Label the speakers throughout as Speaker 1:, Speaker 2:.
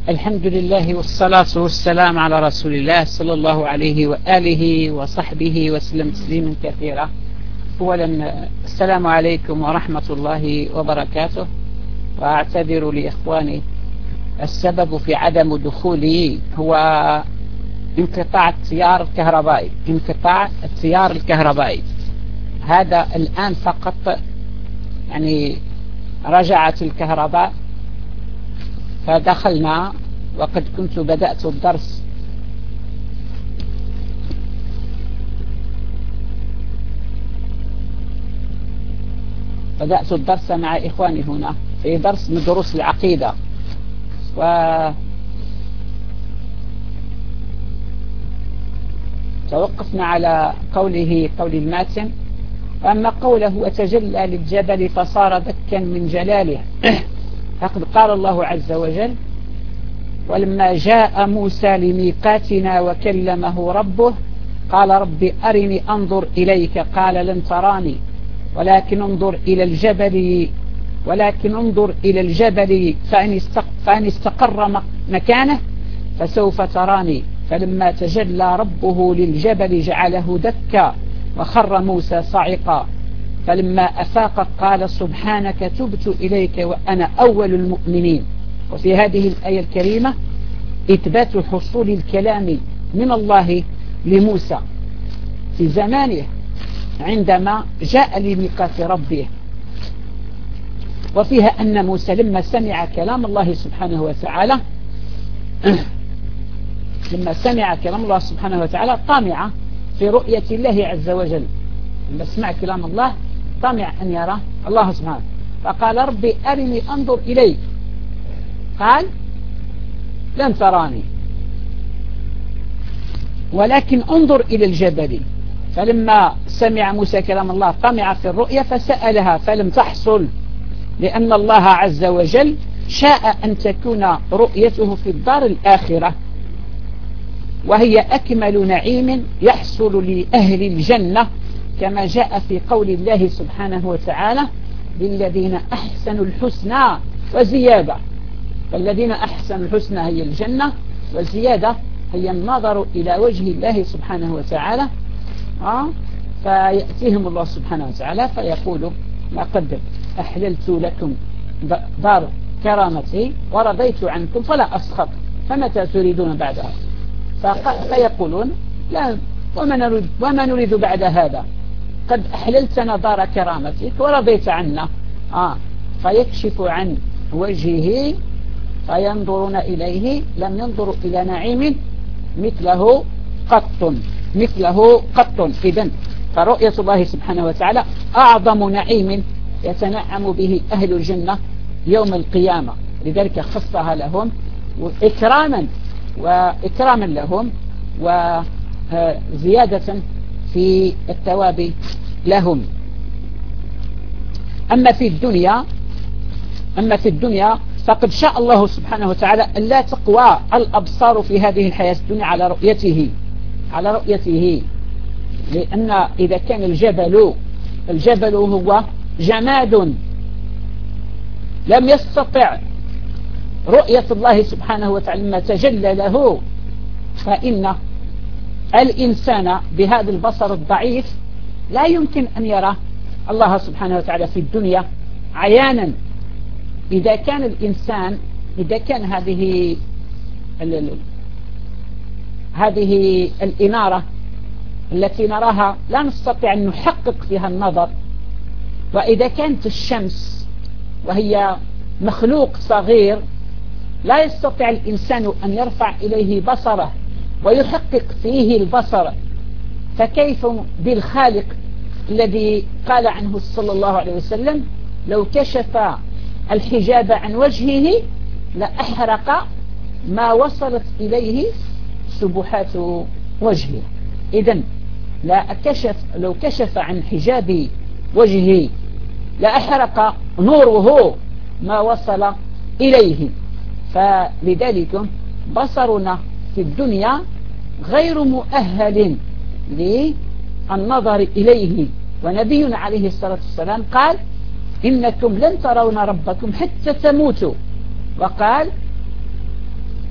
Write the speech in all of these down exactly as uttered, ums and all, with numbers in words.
Speaker 1: الحمد لله والصلاة والسلام على رسول الله صلى الله عليه وآله وصحبه وسلم تسليما كثيرا. أولا السلام عليكم ورحمة الله وبركاته، وأعتذر لإخواني. السبب في عدم دخولي هو انقطاع التيار الكهربائي انقطاع التيار الكهربائي هذا الآن فقط، يعني رجعت الكهرباء فدخلنا، وقد كنت بدأت الدرس بدأت الدرس مع إخواني هنا في درس من دروس العقيدة، و توقفنا على قوله قول الماتن: وأما قوله وتجلى للجبل فصار دكا من جلاله فقد قال الله عز وجل: ولما جاء موسى لميقاتنا وكلمه ربه قال رب أرني أنظر إليك قال لن تراني ولكن انظر إلى الجبل ولكن انظر إلى الجبل فإن استقر مكانه فسوف تراني فلما تجلى ربه للجبل جعله دكا وخر موسى صعقا فلما أفاق قال سبحانك تبت إليك وأنا أول المؤمنين. وفي هذه الآية الكريمة إثبات حصول الكلام من الله لموسى في زمانه عندما جاء لميقات ربه، وفيها أن موسى لما سمع كلام الله سبحانه وتعالى لما سمع كلام الله سبحانه وتعالى طمع في رؤية الله عز وجل. لما سمع كلام الله طمع أن يرى الله سبحانه، فقال ربي أرني أنظر إليك قال لن تراني ولكن انظر إلى الجبل. فلما سمع موسى كلام الله طمع في الرؤية فسألها فلم تحصل، لأن الله عز وجل شاء أن تكون رؤيته في الدار الآخرة، وهي أكمل نعيم يحصل لأهل الجنة، كما جاء في قول الله سبحانه وتعالى: للذين أحسنوا الحسنى وزيادة. فالذين أحسنوا الحسنى هي الجنة، والزيادة هي النظر إلى وجه الله سبحانه وتعالى. آه فيأتيهم الله سبحانه وتعالى فيقول: لقد أحللت لكم دار كرامتي ورضيت عنكم فلا أسخط فمتى تريدون بعدها؟ فيقولون: لا، وما نريد, وما نريد بعد هذا، قد أحللتنا دار كرامتك ورضيت عنا. آه فيكشف عن وجهه فينظرون إليه لم ينظروا إلى نعيم مثله قط مثله قط. إذن فرؤية الله سبحانه وتعالى أعظم نعيم يتنعم به أهل الجنة يوم القيامة، لذلك خصها لهم إكراما وإكراما لهم وزيادة في الثواب لهم. أما في الدنيا أما في الدنيا فقد شاء الله سبحانه وتعالى أن لا تقوى الأبصار في هذه الحياة الدنيا على رؤيته على رؤيته لأن إذا كان الجبل الجبل هو جماد لم يستطع رؤية الله سبحانه وتعالى لما تجلى له، فإن الإنسان بهذا البصر الضعيف لا يمكن أن يرى الله سبحانه وتعالى في الدنيا عيانا. إذا كان الإنسان إذا كان هذه هذه الإنارة التي نراها لا نستطيع أن نحقق فيها النظر، وإذا كانت الشمس وهي مخلوق صغير لا يستطيع الإنسان أن يرفع إليه بصره ويحقق فيه البصر، فكيف بالخالق الذي قال عنه صلى الله عليه وسلم: لو كشف الحجاب عن وجهه لأحرق ما وصلت إليه سبحات وجهه. إذن لا كشف لو كشف عن حجاب وجهه لأحرق نوره ما وصل إليه. فلذلك بصرنا في الدنيا غير مؤهل للنظر إليه، ونبينا عليه الصلاة والسلام قال: إنكم لن ترون ربكم حتى تموتوا، وقال: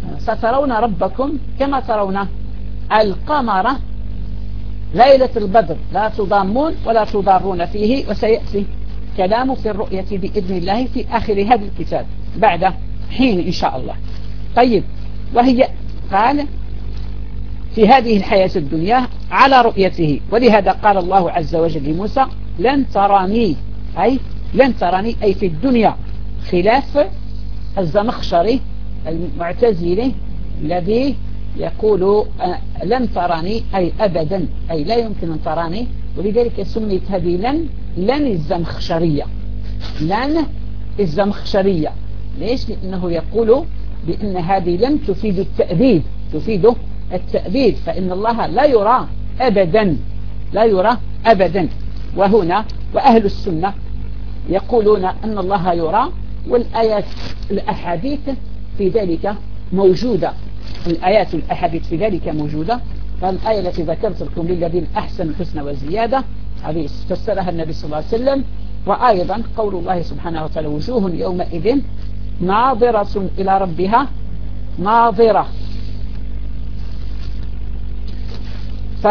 Speaker 1: سترون ربكم كما ترون القمر ليلة البدر لا تضامون ولا تضارون فيه. وسيأتي كلام في الرؤية بإذن الله في آخر هذا الكتاب بعد حين إن شاء الله. طيب، وهي قال في هذه الحياة الدنيا على رؤيته، ولهذا قال الله عز وجل لموسى لن تراني، أي لن تراني أي في الدنيا، خلاف الزمخشري المعتزلي الذي يقول لن تراني أي أبدا، أي لا يمكن أن تراني، ولذلك سميت هذه لن لن الزمخشرية، لن الزمخشرية. ليش؟ لأنه يقول بأن هذه لن تفيد التأبيد، تفيد التأبيد، فإن الله لا يرى أبدا، لا يرى أبدا. وهنا وأهل السنة يقولون أن الله يرى، والآيات الأحاديث في ذلك موجودة، الآيات الأحاديث في ذلك موجودة. فالآية التي ذكرت لكم للذين أحسن الحسنى وزيادة هذه فسرها النبي صلى الله عليه وسلم. وأيضا قول الله سبحانه وتعالى وجوه يومئذ ناظرة إلى ربها ناظرة. ف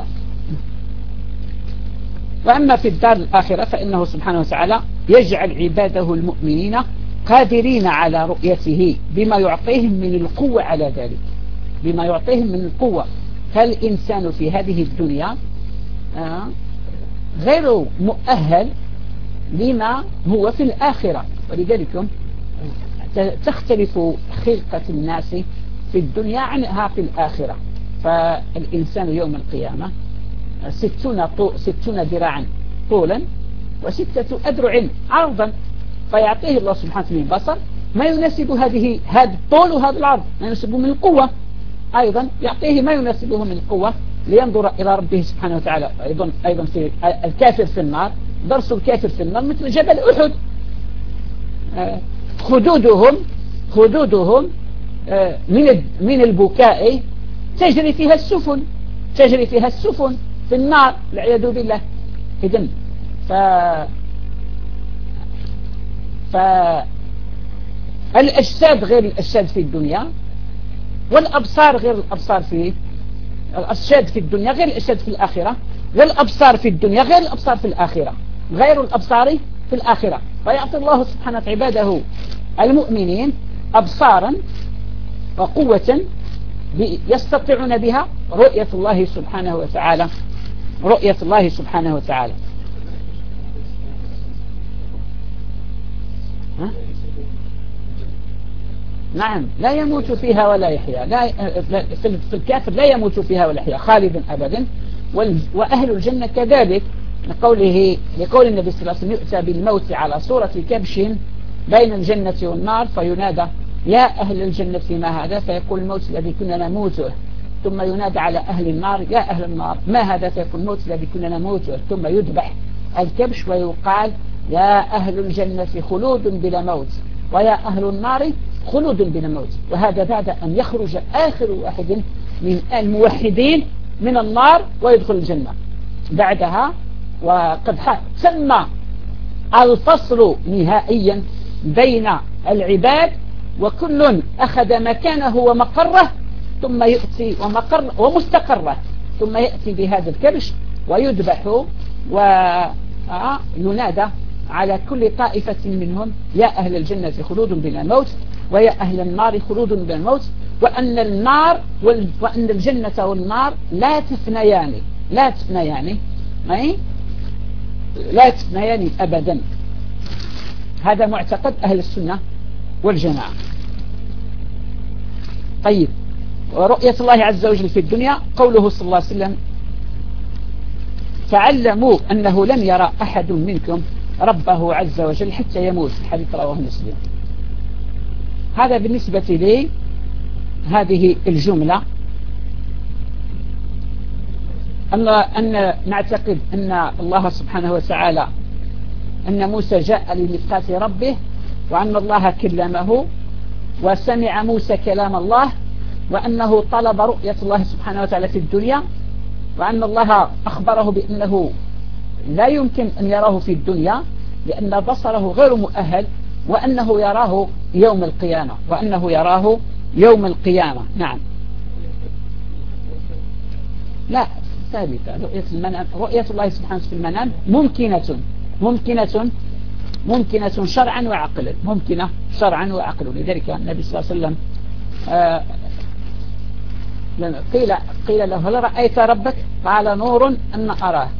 Speaker 1: وأما في الدار الآخرة فإنه سبحانه وتعالى يجعل عباده المؤمنين قادرين على رؤيته بما يعطيهم من القوة على ذلك، بما يعطيهم من القوة. فالإنسان في هذه الدنيا غير مؤهل لما هو في الآخرة، ولذلك تختلف خلقة الناس في الدنيا عنها في الآخرة. فالإنسان يوم القيامة ستون, ستون ذراعا طولا وستة أذرع عرضا، فيعطيه الله سبحانه وتعالى بصر ما يناسب هذه هذا الطول وهذا العرض، ما يناسبه من القوة، أيضا يعطيه ما يناسبه من القوة لينظر إلى ربه سبحانه وتعالى. أيضا أيضا في الكافر في النار، درس الكافر في النار مثل جبل أحد، خدودهم خدودهم من من البكاء تجري فيها السفن، تجري فيها السفن في النار والعياذ بالله. إذن ف فالأجساد غير الأجساد في الدنيا، والأبصار غير الأبصار في الأجساد في الدنيا غير الأجساد في الآخرة، والأبصار في الدنيا غير الأبصار في الآخرة، غير الأبصار في الآخرة. فيعطي الله سبحانه عباده المؤمنين أبصارا وقوة يستطيعون بها رؤية الله سبحانه وتعالى، رؤية الله سبحانه وتعالى. ها؟ نعم، لا يموت فيها ولا يحيا، لا في الكافر لا يموت فيها ولا يحيا، خالدا أبدا. وأهل الجنة كذلك، لقوله لقول النبي صلى الله عليه وسلم يؤتى بالموت على صورة كبش بين الجنة والنار فينادى يا أهل الجنة ما هذا، فيقول الموت الذي كنا نموته. ثم ينادى على أهل النار يا أهل النار ما هذا، فيقول الموت الذي كنا نموته. ثم يذبح الكبش ويقال يا أهل الجنة خلود بلا موت، ويا أهل النار خلود بلا موت. وهذا بعد أن يخرج آخر واحد من الموحدين من النار ويدخل الجنة بعدها. وقد تم الفصل نهائيا بين العباد، وكل أخذ مكانه ومقره، ثم يأتي ومقر ومستقره، ثم يأتي بهذا الكبش ويذبح وينادى على كل طائفة منهم يا أهل الجنة خلود بلا موت، ويا أهل النار خلود بلا موت، وأن النار وأن الجنة والنار لا تفنيان، لا تفنيان لا تفنيان أبدا. هذا معتقد أهل السنة والجماعة. طيب، ورؤية الله عز وجل في الدنيا قوله صلى الله عليه وسلم تعلموا أنه لم يرى أحد منكم ربه عز وجل حتى يموت، حديث رواه مسلم. هذا بالنسبة لي هذه الجملة، أن أن نعتقد أن الله سبحانه وتعالى أن موسى جاء لميقات ربه، وأن الله كلمه وسمع موسى كلام الله، وأنه طلب رؤية الله سبحانه وتعالى في الدنيا، وأن الله أخبره بأنه لا يمكن أن يراه في الدنيا لأن بصره غير مؤهل، وأنه يراه يوم القيامة، وأنه يراه يوم القيامة. نعم. لا ثابتة رؤية المنام، رؤية الله سبحانه في المنام ممكنة ممكنة ممكنة شرعا وعقلا، ممكنة شرعا وعقلا. لذلك النبي صلى الله عليه وسلم آه قيل قيل له هل رأيت ربك؟ قال نور أن أراه.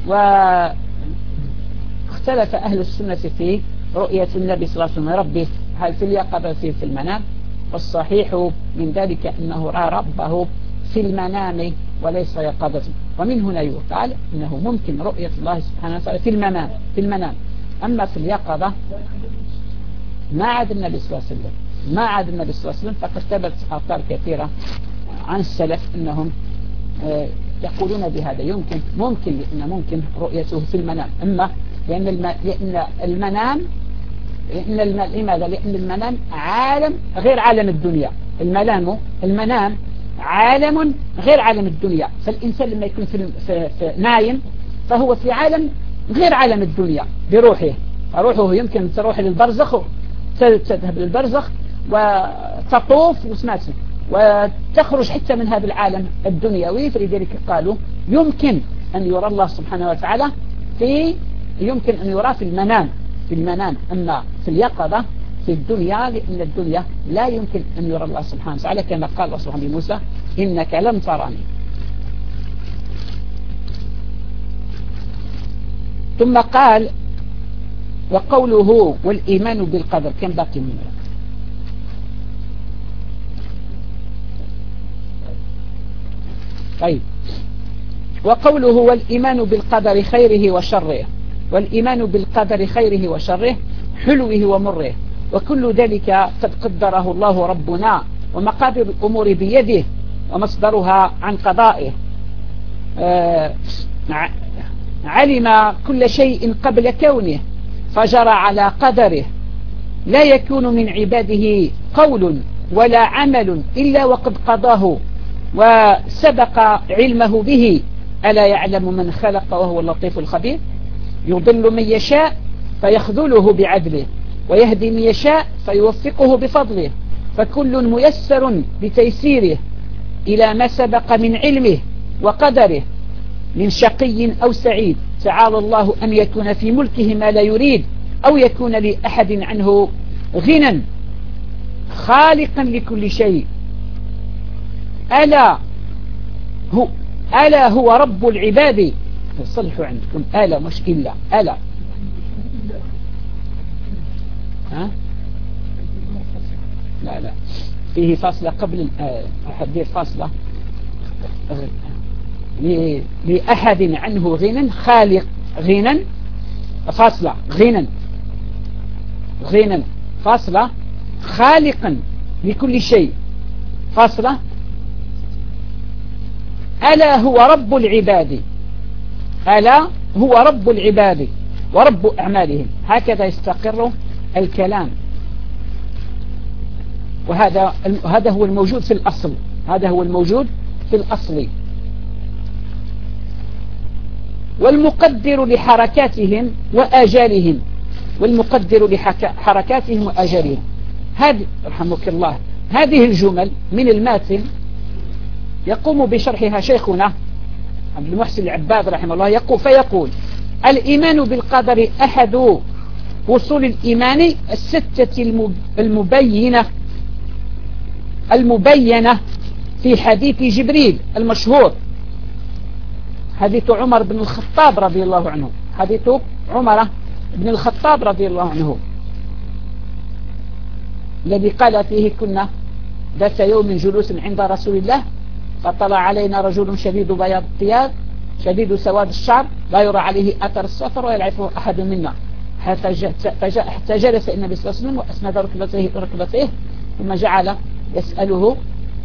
Speaker 1: واختلف أهل السنة في رؤية النبي صلى الله عليه وسلم ربه، هل في اليقظة في المنام؟ والصحيح من ذلك أنه رأى ربه في المنام وليس يقظة. ومن هنا يقال أنه ممكن رؤية الله سبحانه وتعالى في المنام في المنام أما في اليقظة ما عاد النبي صلى الله عليه وسلم ما عاد النبي صلى الله عليه وسلم. فقد ثبت آثار كثيرة عن السلف أنهم يقولون بهذا، يمكن ممكن لأن ممكن رؤيته في المنام. أما لأن الم... لأن المنام لأن الم... لماذا؟ لأن المنام عالم غير عالم الدنيا. المنام المنام عالم غير عالم الدنيا. فالإنسان لما يكون في, في... في نايم فهو في عالم غير عالم الدنيا بروحه. روحه يمكن تروح للبرزخ، تذهب للبرزخ وتطوف وسماته وتخرج حتى من هذا العالم الدنيوي. فلذلك قالوا يمكن أن يرى الله سبحانه وتعالى في يمكن أن يرى في المنام في المنام أما في اليقظة في الدنيا، لأن الدنيا لا يمكن أن يرى الله سبحانه وتعالى كما قال الله سبحانه لموسى إنك لم تراني. ثم قال وقوله والإيمان بالقدر. كم باقي منه؟ طيب. وقوله والإيمان بالقدر خيره وشره، والإيمان بالقدر خيره وشره حلوه ومره، وكل ذلك قد قدره الله ربنا، ومقادر الأمور بيده ومصدرها عن قضائه. آه علم كل شيء قبل كونه فجرى على قدره، لا يكون من عباده قول ولا عمل إلا وقد قضاه وسبق علمه به. ألا يعلم من خلق وهو اللطيف الخبير؟ يضل من يشاء فيخذله بعدله، ويهدي من يشاء فيوفقه بفضله، فكل ميسر بتيسيره إلى ما سبق من علمه وقدره من شقي أو سعيد. تعالى الله أن يكون في ملكه ما لا يريد، أو يكون لأحد عنه غنى خالقا لكل شيء. ألا هو ألا هو رب العباد. صلحوا عندكم ألا مش إلا ألا. ها؟ لا لا فيه فاصلة قبل أحدير فاصلة لأحد عنه غنى خالق غنى فاصلة غنى غنى فاصلة خالقا لكل شيء فاصلة. ألا هو رب العباد ألا هو رب العباد ورب أعمالهم. هكذا يستقر الكلام، وهذا هذا هو الموجود في الأصل هذا هو الموجود في الأصل. والمقدر لحركاتهم وآجالهم والمقدر لحركاتهم وآجالهم. هذه رحمك الله هذه الجمل من الماتن يقوم بشرحها شيخنا عبد المحسن العباد رحمه الله. يقول فيقول الإيمان بالقدر أحد وصول الإيمان الستة المبينة المبينة في حديث جبريل المشهور، حديث عمر بن الخطاب رضي الله عنه حديث عمر بن الخطاب رضي الله عنه الذي قال فيه كنا ذات يوم جلوس عند رسول الله فطلع علينا رجل شديد بياض الثياب شديد سواد الشعر لا يرى عليه أثر السفر ولا يعرفه أحد منا، حتى جلس النبي صلى الله عليه وسلم وأسند ركبتيه ركبتيه ثم جعل يسأله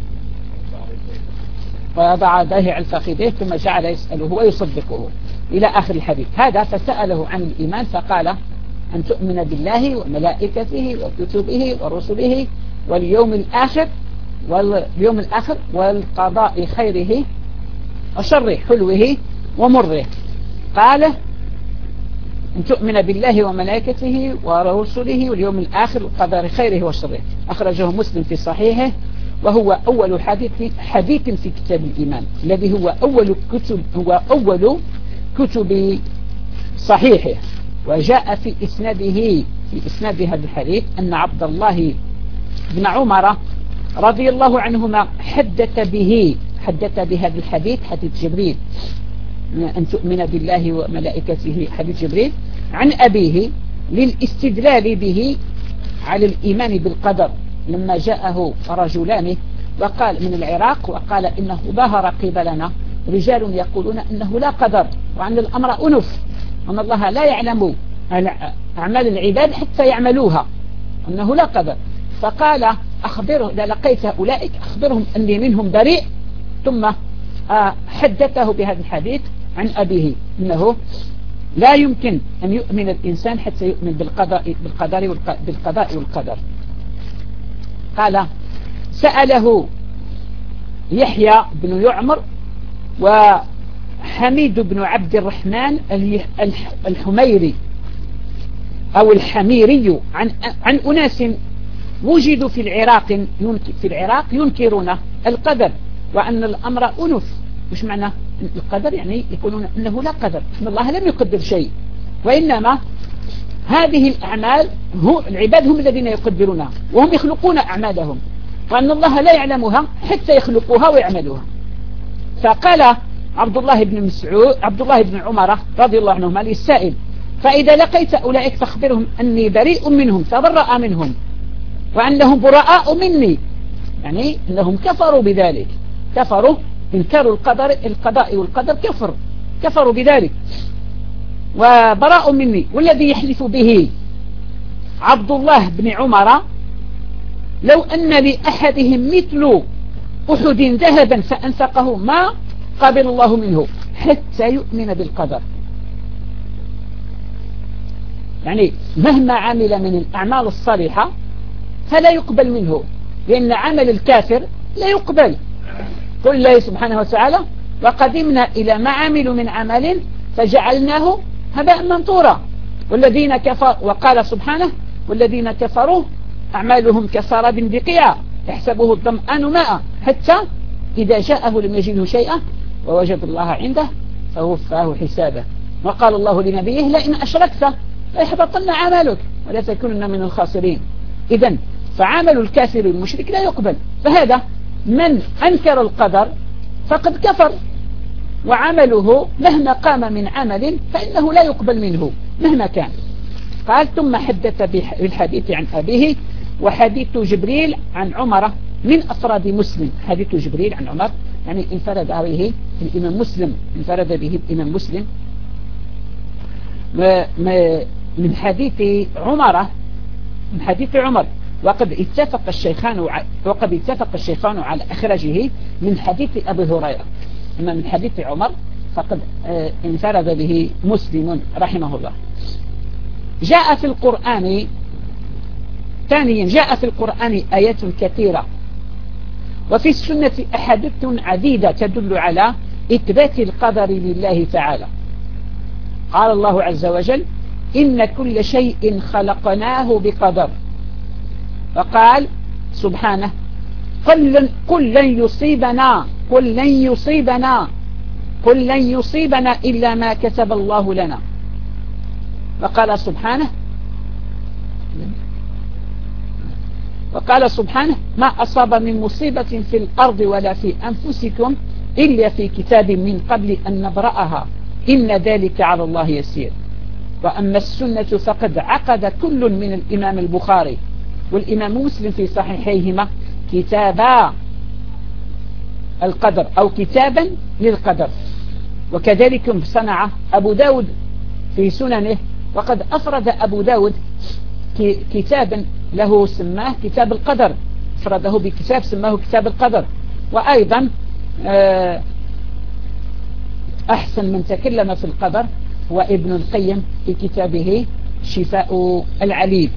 Speaker 1: ويضع يديه على فخذيه ثم جعل يسأله ويصدقه إلى آخر الحديث. هذا فسأله عن الإيمان فقال أن تؤمن بالله وملائكته وكتبه ورسله واليوم الآخر واليوم الآخر والقضاء خيره وشره حلوه ومره. قال أن تؤمن بالله وملائكته ورسله واليوم الآخر والقضاء خيره وشره. أخرجه مسلم في صحيحه وهو أول حديث حديث في كتاب الإيمان الذي هو أول كتب هو أول كتب صحيحه. وجاء في إسناده في إسناد هذا الحديث أن عبد الله بن عمر رضي الله عنهما حدث به حدث بهذا الحديث، حديث جبريل أن تؤمن بالله وملائكته، حديث جبريل عن أبيه للاستدلال به على الإيمان بالقدر، لما جاءه رجلان وقال من العراق وقال إنه ظهر قبلنا رجال يقولون إنه لا قدر وأن الأمر أنف، وأن الله لا يعلم أعمال العباد حتى يعملوها، أنه لا قدر. فقال أخبره إذا لقيت أولئك أخبرهم أني منهم بريء، ثم حدثه بهذا الحديث عن أبيه أنه لا يمكن أن يؤمن الإنسان حتى يؤمن بالقضاء بالقدر بالقضاء والقدر. قال سأله يحيى بن يعمر وحميد بن عبد الرحمن الحميري أو الحميري عن عن أناس وجدوا في العراق في العراق ينكرون القدر وأن الأمر أنف. مش معنى القدر؟ يعني يقولون أنه لا قدر، أن الله لم يقدر شيء، وإنما هذه الأعمال هو العباد هم الذين يقدرونها وهم يخلقون أعمالهم، وأن الله لا يعلمها حتى يخلقوها ويعملوها. فقال عبد الله بن مسعود عبد الله بن عمر رضي الله عنهما للسائل فإذا لقيت أولئك فاخبرهم أني بريء منهم تبرأ منهم وأنهم براء مني، يعني أنهم كفروا بذلك، كفروا انكروا القدر القضاء والقدر كفر كفروا بذلك وبراء مني. والذي يحلف به عبد الله بن عمر لو أن لأحدهم مثل أحد ذهبا فأنفقه ما قبل الله منه حتى يؤمن بالقدر. يعني مهما عمل من الأعمال الصالحة فلا يقبل منه، لأن عمل الكافر لا يقبل. قل الله سبحانه وتعالى وقدمنا إلى ما عملوا من عمل فجعلناه هباء منثورا والذين كفروا، وقال سبحانه والذين كفروا أعمالهم كسراب بقيعة يحسبه الظمآن ماء حتى إذا جاءه لم يجده شيئا ووجد الله عنده فوفاه حسابه. وقال الله لنبيه لئن أشركت ليحبطن عملك ولا تكونن من الخاسرين. إذن فعمل الكافر المشرك لا يقبل، فهذا من أنكر القدر فقد كفر، وعمله مهما قام من عمل فإنه لا يقبل منه مهما كان. قال ثم حدث بالحديث عن أبيه وحديث جبريل عن عمر من أفراد مسلم. حديث جبريل عن عمر يعني انفرد به الإمام مسلم انفرد به الإمام مسلم من حديث عمر من حديث عمر وقد اتفق الشيخان وقد اتفق الشيخان على إخراجه من حديث أبي هريرة. أما من حديث عمر فقد انفرد به مسلم رحمه الله. جاء في القرآن ثانيا جاء في القرآن آيات كثيرة وفي السنة أحاديث عديدة تدل على إثبات القدر لله تعالى. قال الله عز وجل إن كل شيء خلقناه بقدر، وقال سبحانه قل قل لن يصيبنا قل لن يصيبنا قل لن يصيبنا إلا ما كتب الله لنا. وقال سبحانه وقال سبحانه ما أصاب من مصيبة في الأرض ولا في أنفسكم إلا في كتاب من قبل أن نبرأها إن ذلك على الله يسير. وأما السنة فقد عقد كل من الإمام البخاري والإمام مسلم في صحيحيهما كتابا القدر أو كتابا للقدر، وكذلك صنع أبو داود في سننه، وقد أفرد أبو داود كتابا له سماه كتاب القدر، أفرده بكتاب سماه كتاب القدر. وأيضا أحسن من تكلم في القدر هو ابن القيم في كتابه شفاء العليل.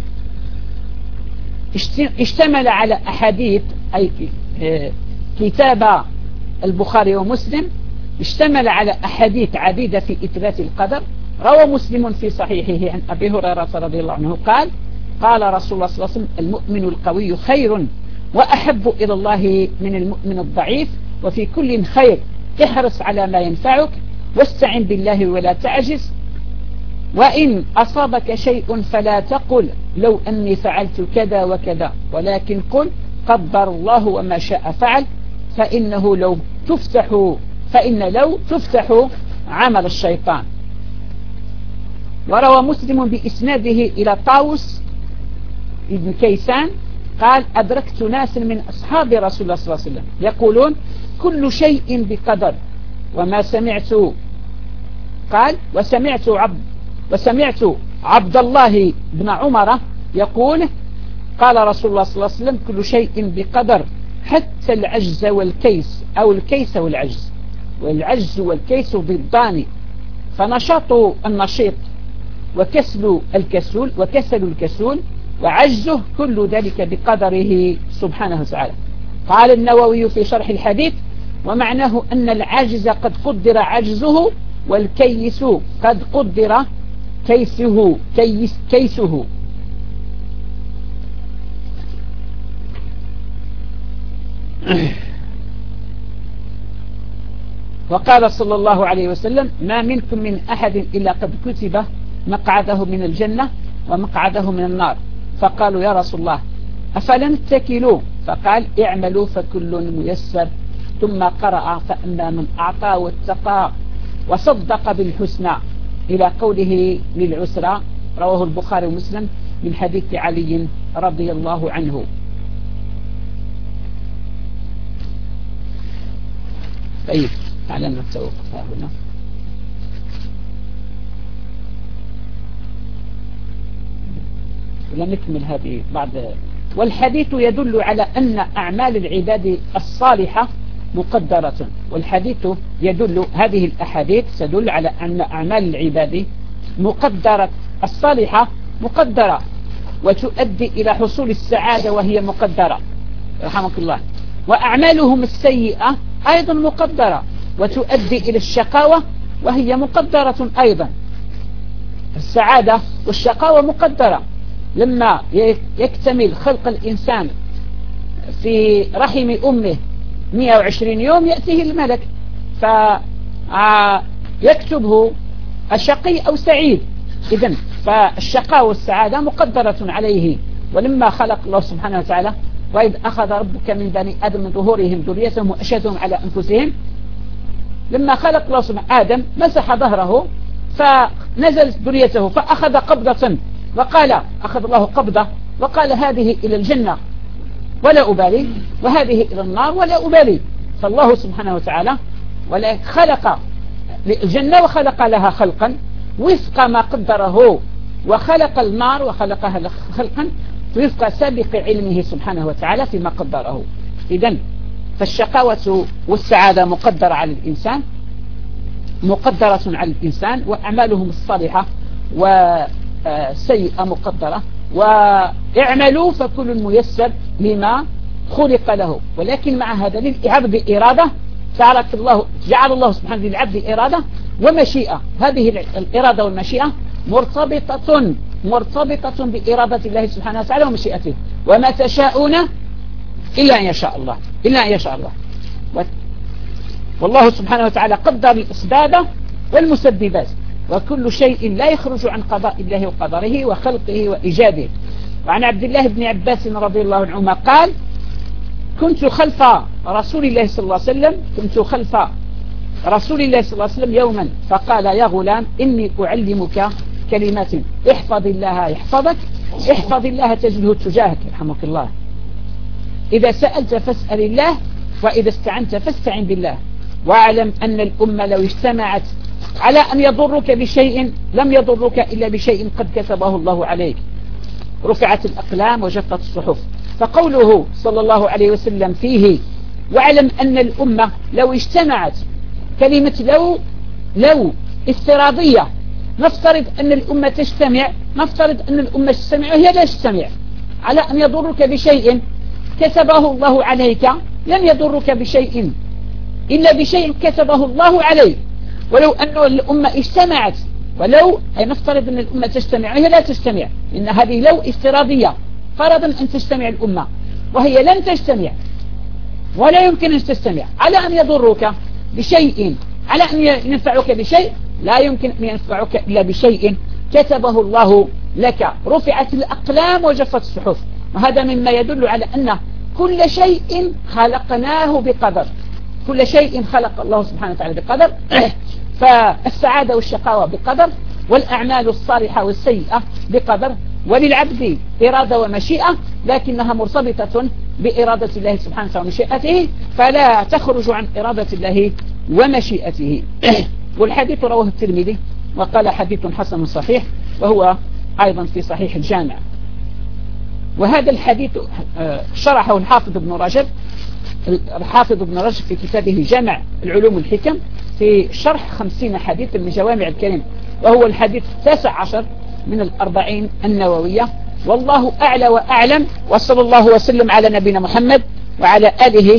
Speaker 1: اشتمل على أحاديث أي كتاب البخاري ومسلم اشتمل على أحاديث عديدة في إثبات القدر. روى مسلم في صحيحه عن أبي هريرة رضي الله عنه قال قال رسول الله صلى الله عليه وسلم المؤمن القوي خير وأحب إلى الله من المؤمن الضعيف، وفي كل خير احرص على ما ينفعك واستعن بالله ولا تعجز، وإن أصابك شيء فلا تقل لو أني فعلت كذا وكذا، ولكن قل قدر الله وما شاء فعل، فإنه لو تفتح فإن لو تفتح عمل الشيطان. وروى مسلم بإسناده إلى طاووس ابن كيسان قال أدركت ناس من أصحاب رسول الله صلى الله عليه وسلم يقولون كل شيء بقدر، وما سمعت قال وسمعت عبد وسمعت عبد الله بن عمر يقول قال رسول الله صلى الله عليه وسلم كل شيء بقدر حتى العجز والكيس، أو الكيس والعجز، والعجز والكيس ضدان، فنشاط النشيط وكسل الكسول وكسل الكسول وعجزه كل ذلك بقدره سبحانه وتعالى. قال النووي في شرح الحديث ومعناه أن العاجز قد قدر عجزه، والكيس قد قدر كيسه كيس كيسه. وقال صلى الله عليه وسلم ما منكم من أحد إلا قد كتب مقعده من الجنة ومقعده من النار، فقالوا يا رسول الله أفلا نتكلوا؟ فقال اعملوا فكل ميسر، ثم قرأ فأما من أعطى واتقى وصدق بالحسنى إلى قوله للعسرى، رواه البخاري ومسلم من حديث علي رضي الله عنه. طيب تعالى نتوقف هنا. ولنكمل هذه بعد. والحديث يدل على أن أعمال العباد الصالحة مقدرة، والحديث يدل هذه الأحاديث تدل على أن أعمال العباد مقدرة الصالحة مقدرة وتؤدي إلى حصول السعادة وهي مقدرة رحمك الله، وأعمالهم السيئة أيضا مقدرة وتؤدي إلى الشقاوة وهي مقدرة أيضا. السعادة والشقاوة مقدرة. لما يكتمل خلق الإنسان في رحم أمه مئة وعشرين يوم يأتيه الملك فيكتبه الشقي أو سعيد. إذن فالشقاء والسعادة مقدرة عليه. ولما خلق الله سبحانه وتعالى وإذ أخذ ربك من بني آدم من ظهورهم ذريتهم وأشهدهم على أنفسهم، لما خلق الله سبحانه آدم مسح ظهره فنزلت ذريته فأخذ قبضة وقال أخذ الله قبضة وقال هذه إلى الجنة ولا أبالي وهذه إلى النار ولا أبالي. فالله سبحانه وتعالى خلق الجنة وخلق لها خلقا وفق ما قدره، وخلق النار وخلقها خلقا وفق سابق علمه سبحانه وتعالى فيما قدره. إذن فالشقاوة والسعادة مقدرة على الإنسان مقدرة على الإنسان، وأعمالهم الصالحة وسيئة مقدرة. واعملوا فكل ميسر لما خلق له، ولكن مع هذا للعبد إرادة جعل الله جعل الله سبحانه للعبد إرادة ومشيئة. هذه الإرادة والمشيئة مرتبطة مرتبطة بإرادة الله سبحانه وتعالى ومشيئته، وما تشاءون إلا أن يشاء الله إلا أن يشاء الله. والله سبحانه وتعالى قدر الأسباب والمسببات، وكل شيء لا يخرج عن قضاء الله وقدره وخلقه وإيجاده. وعن عبد الله بن عباس رضي الله عنهما قال كنت خلف رسول الله صلى الله عليه وسلم كنت خلف رسول الله صلى الله عليه وسلم يوما فقال يا غلام إني أعلمك كلمات احفظ الله يحفظك احفظ الله تجده تجاهك رحمك الله. إذا سألت فاسأل الله، وإذا استعنت فاستعن بالله، واعلم أن الأمة لو اجتمعت على أن يضرك بشيء لم يضرك إلا بشيء قد كتبه الله عليك. رفعت الأقلام وجفت الصحف. فقوله صلى الله عليه وسلم فيه واعلم أن الأمة لو اجتمعت، كلمة لو لو افتراضية، نفترض أن الأمة تجتمع نفترض أن الأمة تجتمع وهي لا تجتمع على أن يضرك بشيء كتبه الله عليك، لن يضرك بشيء إلا بشيء كتبه الله عليك. ولو أن الأمة اجتمعت، ولو أي نفترض أن الأمة تجتمع وهي لا تجتمع، إن هذه لو افتراضية، فرضا أن تجتمع الأمة، وهي لن تجتمع ولا يمكن أن تجتمع على أن يضرك بشيء، على أن ينفعك بشيء، لا يمكن أن ينفعك إلا بشيء كتبه الله لك. رفعت الأقلام وجفت الصحف، وهذا مما يدل على أن كل شيء خلقناه بقدر، كل شيء خلق الله سبحانه وتعالى بقدر. فالسعادة والشقاوة بقدر، والأعمال الصالحة والسيئة بقدر، وللعبد إرادة ومشيئة لكنها مرتبطة بإرادة الله سبحانه وتعالى ومشيئته، فلا تخرج عن إرادة الله ومشيئته. والحديث رواه الترمذي وقال حديث حسن صحيح، وهو أيضا في صحيح الجامع. وهذا الحديث شرحه الحافظ ابن رجب الحافظ ابن رجب في كتابه جامع العلوم والحكم في شرح خمسين حديث من جوامع الكلم، وهو الحديث التاسع عشر من الأربعين النووية. والله أعلى وأعلم، وصلى الله وسلم على نبينا محمد وعلى آله